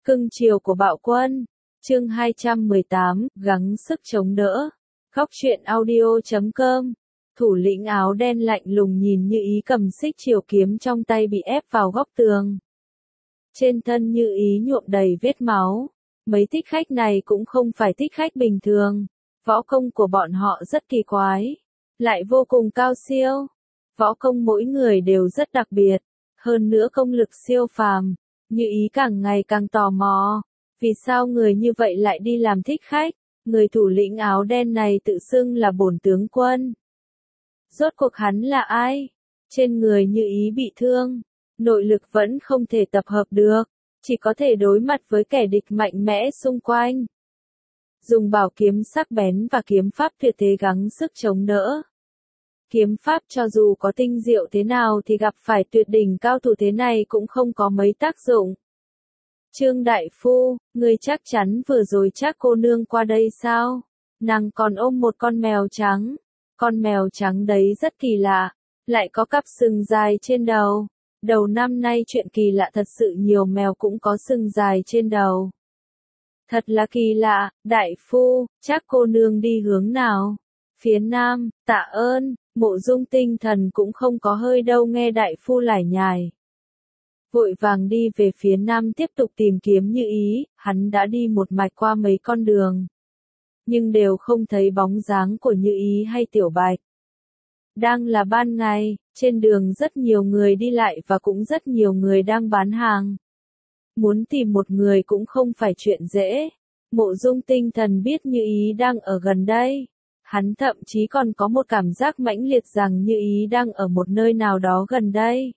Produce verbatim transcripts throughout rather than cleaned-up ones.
Cưng chiều của bạo quân. Chương hai trăm mười tám, gắng sức chống đỡ. Góc truyện audio chấm com. Thủ lĩnh áo đen lạnh lùng nhìn Như Ý cầm xích chiều kiếm trong tay bị ép vào góc tường. Trên thân Như Ý nhuộm đầy vết máu. Mấy thích khách này cũng không phải thích khách bình thường. Võ công của bọn họ rất kỳ quái, lại vô cùng cao siêu. Võ công mỗi người đều rất đặc biệt, hơn nữa công lực siêu phàm. Như Ý càng ngày càng tò mò, vì sao người như vậy lại đi làm thích khách? Người thủ lĩnh áo đen này tự xưng là bổn tướng quân. Rốt cuộc hắn là ai? Trên người Như Ý bị thương, nội lực vẫn không thể tập hợp được, chỉ có thể đối mặt với kẻ địch mạnh mẽ xung quanh. Dùng bảo kiếm sắc bén và kiếm pháp tuyệt thế gắng sức chống đỡ. Kiếm pháp cho dù có tinh diệu thế nào thì gặp phải tuyệt đỉnh cao thủ thế này cũng không có mấy tác dụng. Trương Đại Phu, ngươi chắc chắn vừa rồi chắc cô nương qua đây sao? Nàng còn ôm một con mèo trắng. Con mèo trắng đấy rất kỳ lạ, lại có cặp sừng dài trên đầu. Đầu năm nay chuyện kỳ lạ thật sự, nhiều mèo cũng có sừng dài trên đầu. Thật là kỳ lạ. Đại Phu, chắc cô nương đi hướng nào? Phía nam. Tạ ơn. Mộ Dung tinh thần cũng không có hơi đâu nghe Đại Phu lải nhải. Vội vàng đi về phía nam tiếp tục tìm kiếm Như Ý. Hắn đã đi một mạch qua mấy con đường, nhưng đều không thấy bóng dáng của Như Ý hay Tiểu Bạch. Đang là ban ngày, trên đường rất nhiều người đi lại và cũng rất nhiều người đang bán hàng. Muốn tìm một người cũng không phải chuyện dễ. Mộ Dung tinh thần biết Như Ý đang ở gần đây. Hắn thậm chí còn có một cảm giác mãnh liệt rằng Như Ý đang ở một nơi nào đó gần đây.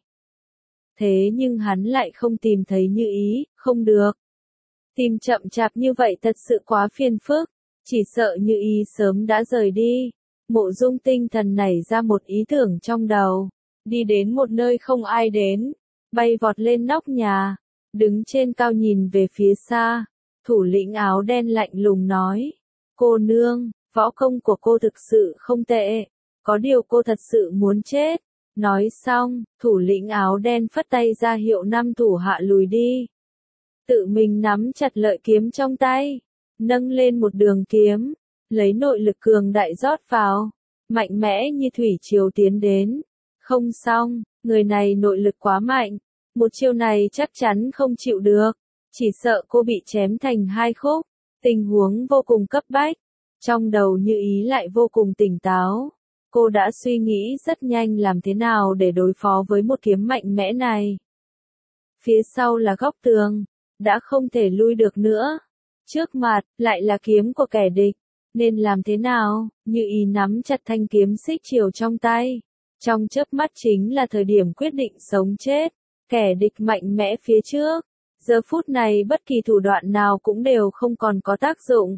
Thế nhưng hắn lại không tìm thấy Như Ý, không được. Tìm chậm chạp như vậy thật sự quá phiền phức, chỉ sợ Như Ý sớm đã rời đi. Mộ Dung tinh thần nảy ra một ý tưởng trong đầu, đi đến một nơi không ai đến, bay vọt lên nóc nhà, đứng trên cao nhìn về phía xa. Thủ lĩnh áo đen lạnh lùng nói, cô nương, võ công của cô thực sự không tệ, có điều cô thật sự muốn chết. Nói xong, thủ lĩnh áo đen phất tay ra hiệu năm thủ hạ lùi đi. Tự mình nắm chặt lợi kiếm trong tay, nâng lên một đường kiếm, lấy nội lực cường đại rót vào, mạnh mẽ như thủy triều tiến đến. Không xong, người này nội lực quá mạnh, một chiêu này chắc chắn không chịu được, chỉ sợ cô bị chém thành hai khúc. Tình huống vô cùng cấp bách, trong đầu Như Ý lại vô cùng tỉnh táo. Cô đã suy nghĩ rất nhanh làm thế nào để đối phó với một kiếm mạnh mẽ này. Phía sau là góc tường, đã không thể lui được nữa. Trước mặt, lại là kiếm của kẻ địch. Nên làm thế nào? Như Ý nắm chặt thanh kiếm xích chiều trong tay. Trong chớp mắt chính là thời điểm quyết định sống chết. Kẻ địch mạnh mẽ phía trước. Giờ phút này bất kỳ thủ đoạn nào cũng đều không còn có tác dụng.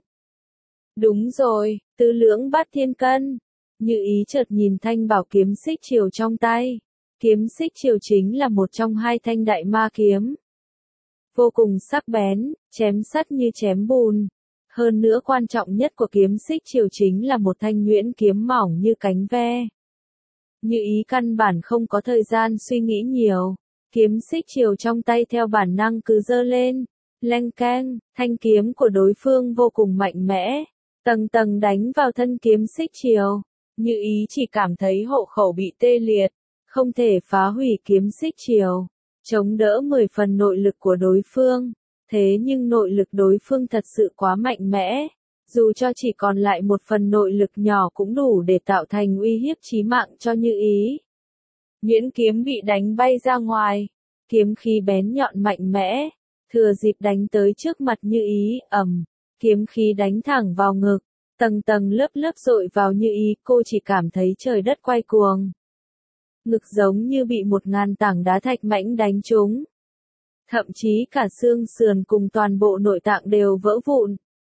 Đúng rồi, tứ lưỡng bát thiên cân. Như Ý chợt nhìn thanh bảo kiếm xích chiều trong tay. Kiếm xích chiều chính là một trong hai thanh đại ma kiếm. Vô cùng sắc bén, chém sắt như chém bùn. Hơn nữa quan trọng nhất của kiếm xích chiều chính là một thanh nhuyễn kiếm mỏng như cánh ve. Như Ý căn bản không có thời gian suy nghĩ nhiều. Kiếm xích chiều trong tay theo bản năng cứ giơ lên. Leng keng, thanh kiếm của đối phương vô cùng mạnh mẽ. Tầng tầng đánh vào thân kiếm xích chiều. Như Ý chỉ cảm thấy hộ khẩu bị tê liệt, không thể phá hủy kiếm xích chiều, chống đỡ mười phần nội lực của đối phương. Thế nhưng nội lực đối phương thật sự quá mạnh mẽ, dù cho chỉ còn lại một phần nội lực nhỏ cũng đủ để tạo thành uy hiếp chí mạng cho Như Ý. Nhuyễn kiếm bị đánh bay ra ngoài, kiếm khí bén nhọn mạnh mẽ, thừa dịp đánh tới trước mặt Như Ý, ầm, kiếm khí đánh thẳng vào ngực. Tầng tầng lớp lớp dội vào Như Ý, cô chỉ cảm thấy trời đất quay cuồng. Ngực giống như bị một ngàn tảng đá thạch mãnh đánh trúng. Thậm chí cả xương sườn cùng toàn bộ nội tạng đều vỡ vụn.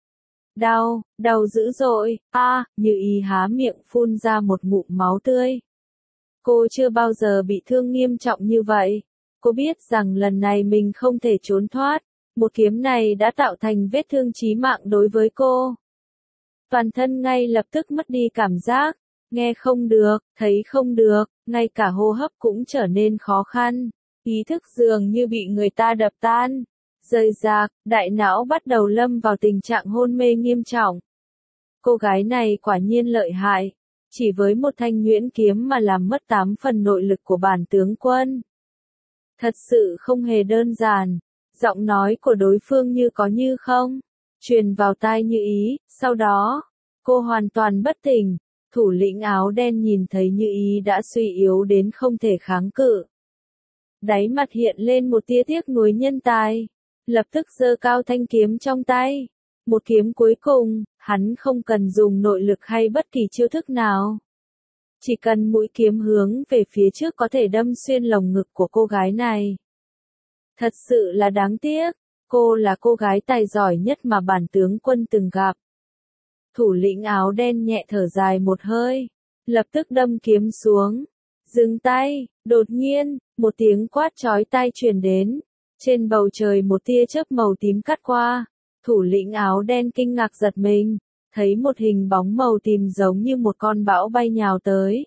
Đau, đau dữ dội, a, à, Như Ý há miệng phun ra một ngụm máu tươi. Cô chưa bao giờ bị thương nghiêm trọng như vậy. Cô biết rằng lần này mình không thể trốn thoát. Một kiếm này đã tạo thành vết thương chí mạng đối với cô. Toàn thân ngay lập tức mất đi cảm giác, nghe không được, thấy không được, ngay cả hô hấp cũng trở nên khó khăn, ý thức dường như bị người ta đập tan. Rời rạc, đại não bắt đầu lâm vào tình trạng hôn mê nghiêm trọng. Cô gái này quả nhiên lợi hại, chỉ với một thanh nhuyễn kiếm mà làm mất tám phần nội lực của bản tướng quân. Thật sự không hề đơn giản, giọng nói của đối phương như có như không, truyền vào tai Như Ý, sau đó, cô hoàn toàn bất tỉnh, thủ lĩnh áo đen nhìn thấy Như Ý đã suy yếu đến không thể kháng cự. Đáy mặt hiện lên một tia tiếc nuối nhân tài, lập tức giơ cao thanh kiếm trong tay. Một kiếm cuối cùng, hắn không cần dùng nội lực hay bất kỳ chiêu thức nào. Chỉ cần mũi kiếm hướng về phía trước có thể đâm xuyên lồng ngực của cô gái này. Thật sự là đáng tiếc, cô là cô gái tài giỏi nhất mà bản tướng quân từng gặp. Thủ lĩnh áo đen nhẹ thở dài một hơi, lập tức đâm kiếm xuống. Dừng tay, đột nhiên, một tiếng quát chói tai truyền đến. Trên bầu trời một tia chớp màu tím cắt qua. Thủ lĩnh áo đen kinh ngạc giật mình, thấy một hình bóng màu tím giống như một con bão bay nhào tới.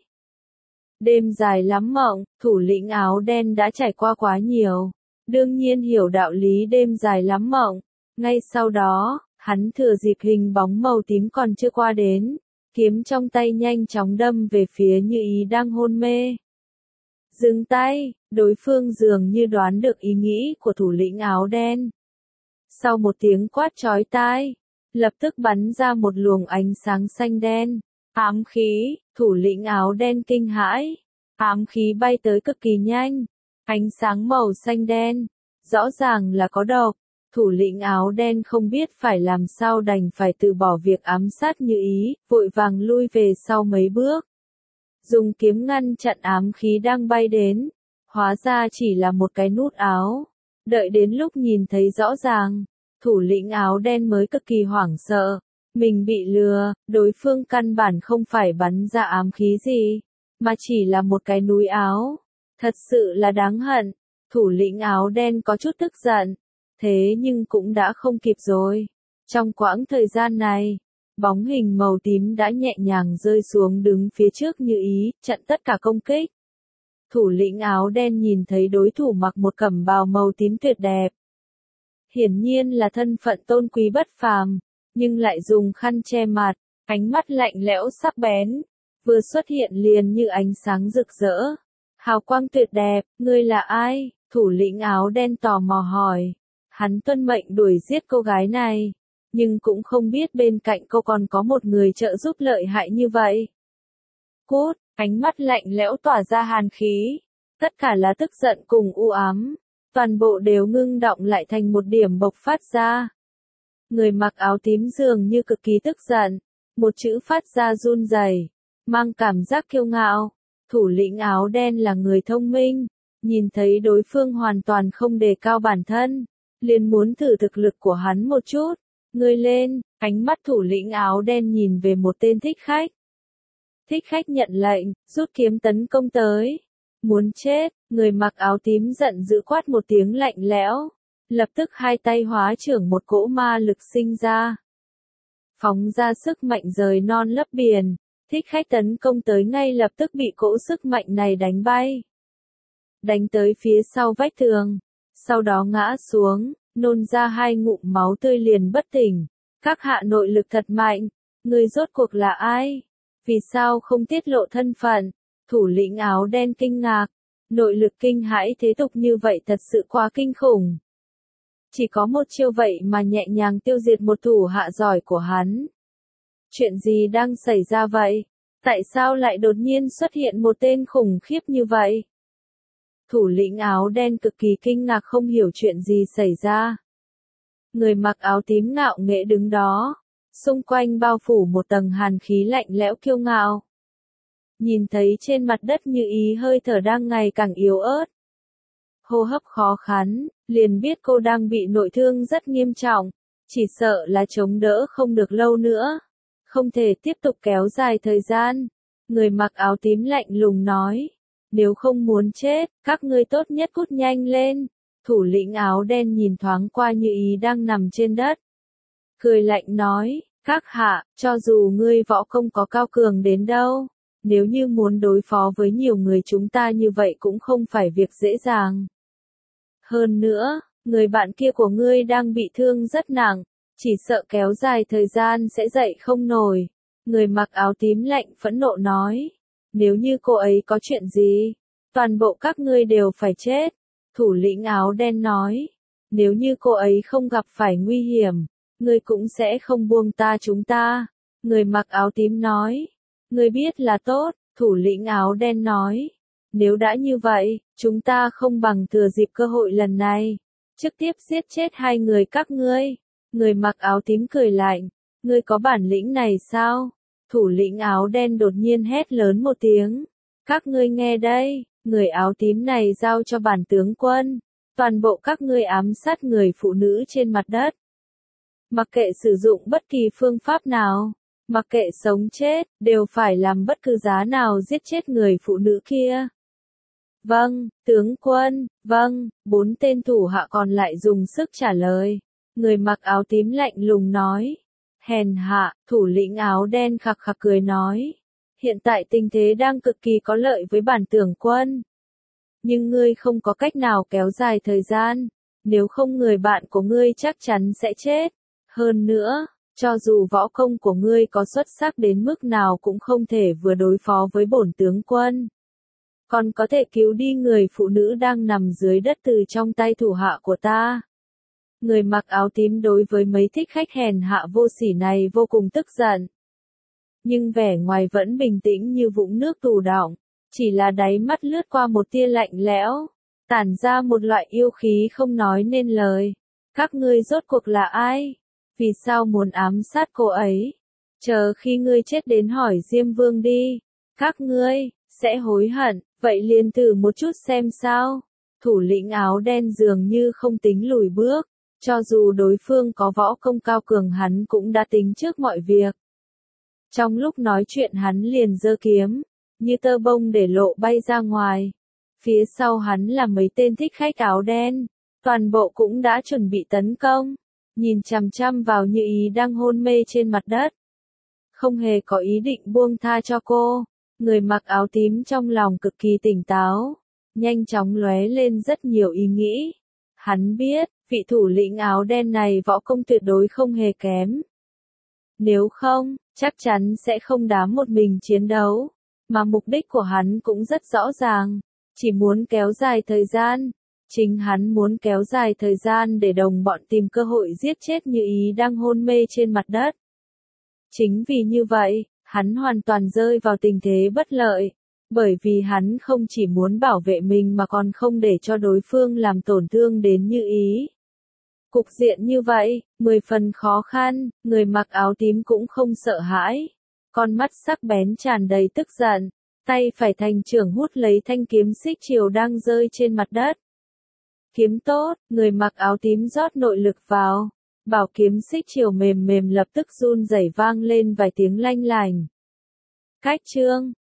Đêm dài lắm mộng, thủ lĩnh áo đen đã trải qua quá nhiều, đương nhiên hiểu đạo lý đêm dài lắm mộng. Ngay sau đó, hắn thừa dịp hình bóng màu tím còn chưa qua đến, kiếm trong tay nhanh chóng đâm về phía Như Ý đang hôn mê. Dừng tay, đối phương dường như đoán được ý nghĩ của thủ lĩnh áo đen. Sau một tiếng quát chói tai, lập tức bắn ra một luồng ánh sáng xanh đen, ám khí, thủ lĩnh áo đen kinh hãi, ám khí bay tới cực kỳ nhanh, ánh sáng màu xanh đen, rõ ràng là có độc, thủ lĩnh áo đen không biết phải làm sao đành phải từ bỏ việc ám sát Như Ý, vội vàng lui về sau mấy bước. Dùng kiếm ngăn chặn ám khí đang bay đến, hóa ra chỉ là một cái nút áo. Đợi đến lúc nhìn thấy rõ ràng, thủ lĩnh áo đen mới cực kỳ hoảng sợ. Mình bị lừa, đối phương căn bản không phải bắn ra ám khí gì, mà chỉ là một cái núi áo. Thật sự là đáng hận. Thủ lĩnh áo đen có chút tức giận. Thế nhưng cũng đã không kịp rồi. Trong quãng thời gian này, bóng hình màu tím đã nhẹ nhàng rơi xuống đứng phía trước Như Ý, chặn tất cả công kích. Thủ lĩnh áo đen nhìn thấy đối thủ mặc một cẩm bào màu tím tuyệt đẹp. Hiển nhiên là thân phận tôn quý bất phàm, nhưng lại dùng khăn che mặt, ánh mắt lạnh lẽo sắc bén, vừa xuất hiện liền như ánh sáng rực rỡ. Hào quang tuyệt đẹp, ngươi là ai? Thủ lĩnh áo đen tò mò hỏi. Hắn tuân mệnh đuổi giết cô gái này, nhưng cũng không biết bên cạnh cô còn có một người trợ giúp lợi hại như vậy. Cút, ánh mắt lạnh lẽo tỏa ra hàn khí, tất cả là tức giận cùng u ám, toàn bộ đều ngưng đọng lại thành một điểm bộc phát ra. Người mặc áo tím dường như cực kỳ tức giận, một chữ phát ra run rẩy, mang cảm giác kiêu ngạo. Thủ lĩnh áo đen là người thông minh, nhìn thấy đối phương hoàn toàn không đề cao bản thân, liền muốn thử thực lực của hắn một chút. Ngươi lên, ánh mắt thủ lĩnh áo đen nhìn về một tên thích khách. Thích khách nhận lệnh, rút kiếm tấn công tới. Muốn chết, người mặc áo tím giận dữ quát một tiếng lạnh lẽo. Lập tức hai tay hóa trưởng một cỗ ma lực sinh ra. Phóng ra sức mạnh rời non lấp biển. Thích khách tấn công tới ngay lập tức bị cỗ sức mạnh này đánh bay. Đánh tới phía sau vách tường. Sau đó ngã xuống, nôn ra hai ngụm máu tươi liền bất tỉnh. Các hạ nội lực thật mạnh. Người rốt cuộc là ai? Vì sao không tiết lộ thân phận? Thủ lĩnh áo đen kinh ngạc. Nội lực kinh hãi thế tục như vậy thật sự quá kinh khủng. Chỉ có một chiêu vậy mà nhẹ nhàng tiêu diệt một thủ hạ giỏi của hắn. Chuyện gì đang xảy ra vậy? Tại sao lại đột nhiên xuất hiện một tên khủng khiếp như vậy? Thủ lĩnh áo đen cực kỳ kinh ngạc không hiểu chuyện gì xảy ra. Người mặc áo tím ngạo nghễ đứng đó, xung quanh bao phủ một tầng hàn khí lạnh lẽo kiêu ngạo. Nhìn thấy trên mặt đất Như Ý hơi thở đang ngày càng yếu ớt. Hô hấp khó khăn, liền biết cô đang bị nội thương rất nghiêm trọng, chỉ sợ là chống đỡ không được lâu nữa. Không thể tiếp tục kéo dài thời gian. Người mặc áo tím lạnh lùng nói. Nếu không muốn chết, các ngươi tốt nhất cút nhanh lên. Thủ lĩnh áo đen nhìn thoáng qua Như Ý đang nằm trên đất. Cười lạnh nói, các hạ, cho dù ngươi võ công có cao cường đến đâu, nếu như muốn đối phó với nhiều người chúng ta như vậy cũng không phải việc dễ dàng. Hơn nữa, người bạn kia của ngươi đang bị thương rất nặng, chỉ sợ kéo dài thời gian sẽ dậy không nổi. Người mặc áo tím lạnh phẫn nộ nói, nếu như cô ấy có chuyện gì, toàn bộ các ngươi đều phải chết. Thủ lĩnh áo đen nói, nếu như cô ấy không gặp phải nguy hiểm, ngươi cũng sẽ không buông ta chúng ta. Người mặc áo tím nói, ngươi biết là tốt. Thủ lĩnh áo đen nói, nếu đã như vậy, chúng ta không bằng thừa dịp cơ hội lần này, trực tiếp giết chết hai người các ngươi. Người mặc áo tím cười lạnh, ngươi có bản lĩnh này sao? Thủ lĩnh áo đen đột nhiên hét lớn một tiếng, các ngươi nghe đây, người áo tím này giao cho bản tướng quân, toàn bộ các ngươi ám sát người phụ nữ trên mặt đất. Mặc kệ sử dụng bất kỳ phương pháp nào, mặc kệ sống chết, đều phải làm bất cứ giá nào giết chết người phụ nữ kia. Vâng, tướng quân, vâng, bốn tên thủ hạ còn lại dùng sức trả lời. Người mặc áo tím lạnh lùng nói. Hèn hạ, thủ lĩnh áo đen khặc khặc cười nói. Hiện tại tình thế đang cực kỳ có lợi với bản tướng quân. Nhưng ngươi không có cách nào kéo dài thời gian, nếu không người bạn của ngươi chắc chắn sẽ chết. Hơn nữa, cho dù võ công của ngươi có xuất sắc đến mức nào cũng không thể vừa đối phó với bổn tướng quân. Còn có thể cứu đi người phụ nữ đang nằm dưới đất từ trong tay thủ hạ của ta. Người mặc áo tím đối với mấy thích khách hèn hạ vô sỉ này vô cùng tức giận. Nhưng vẻ ngoài vẫn bình tĩnh như vũng nước tù đọng, chỉ là đáy mắt lướt qua một tia lạnh lẽo, tản ra một loại yêu khí không nói nên lời. Các ngươi rốt cuộc là ai? Vì sao muốn ám sát cô ấy? Chờ khi ngươi chết đến hỏi Diêm Vương đi. Các ngươi sẽ hối hận, vậy liền thử một chút xem sao. Thủ lĩnh áo đen dường như không tính lùi bước, cho dù đối phương có võ công cao cường hắn cũng đã tính trước mọi việc. Trong lúc nói chuyện hắn liền giơ kiếm, như tơ bông để lộ bay ra ngoài. Phía sau hắn là mấy tên thích khách áo đen, toàn bộ cũng đã chuẩn bị tấn công, nhìn chằm chằm vào Như Ý đang hôn mê trên mặt đất. Không hề có ý định buông tha cho cô. Người mặc áo tím trong lòng cực kỳ tỉnh táo, nhanh chóng lóe lên rất nhiều ý nghĩ. Hắn biết, vị thủ lĩnh áo đen này võ công tuyệt đối không hề kém. Nếu không, chắc chắn sẽ không dám một mình chiến đấu, mà mục đích của hắn cũng rất rõ ràng, chỉ muốn kéo dài thời gian. Chính hắn muốn kéo dài thời gian để đồng bọn tìm cơ hội giết chết Như Ý đang hôn mê trên mặt đất. Chính vì như vậy, hắn hoàn toàn rơi vào tình thế bất lợi, bởi vì hắn không chỉ muốn bảo vệ mình mà còn không để cho đối phương làm tổn thương đến Như Ý. Cục diện như vậy, mười phần khó khăn, người mặc áo tím cũng không sợ hãi, con mắt sắc bén tràn đầy tức giận, tay phải thành trưởng hút lấy thanh kiếm xích chiều đang rơi trên mặt đất. Kiếm tốt, người mặc áo tím rót nội lực vào, bảo kiếm xích chiều mềm mềm lập tức run rẩy vang lên vài tiếng lanh lành. Cách chương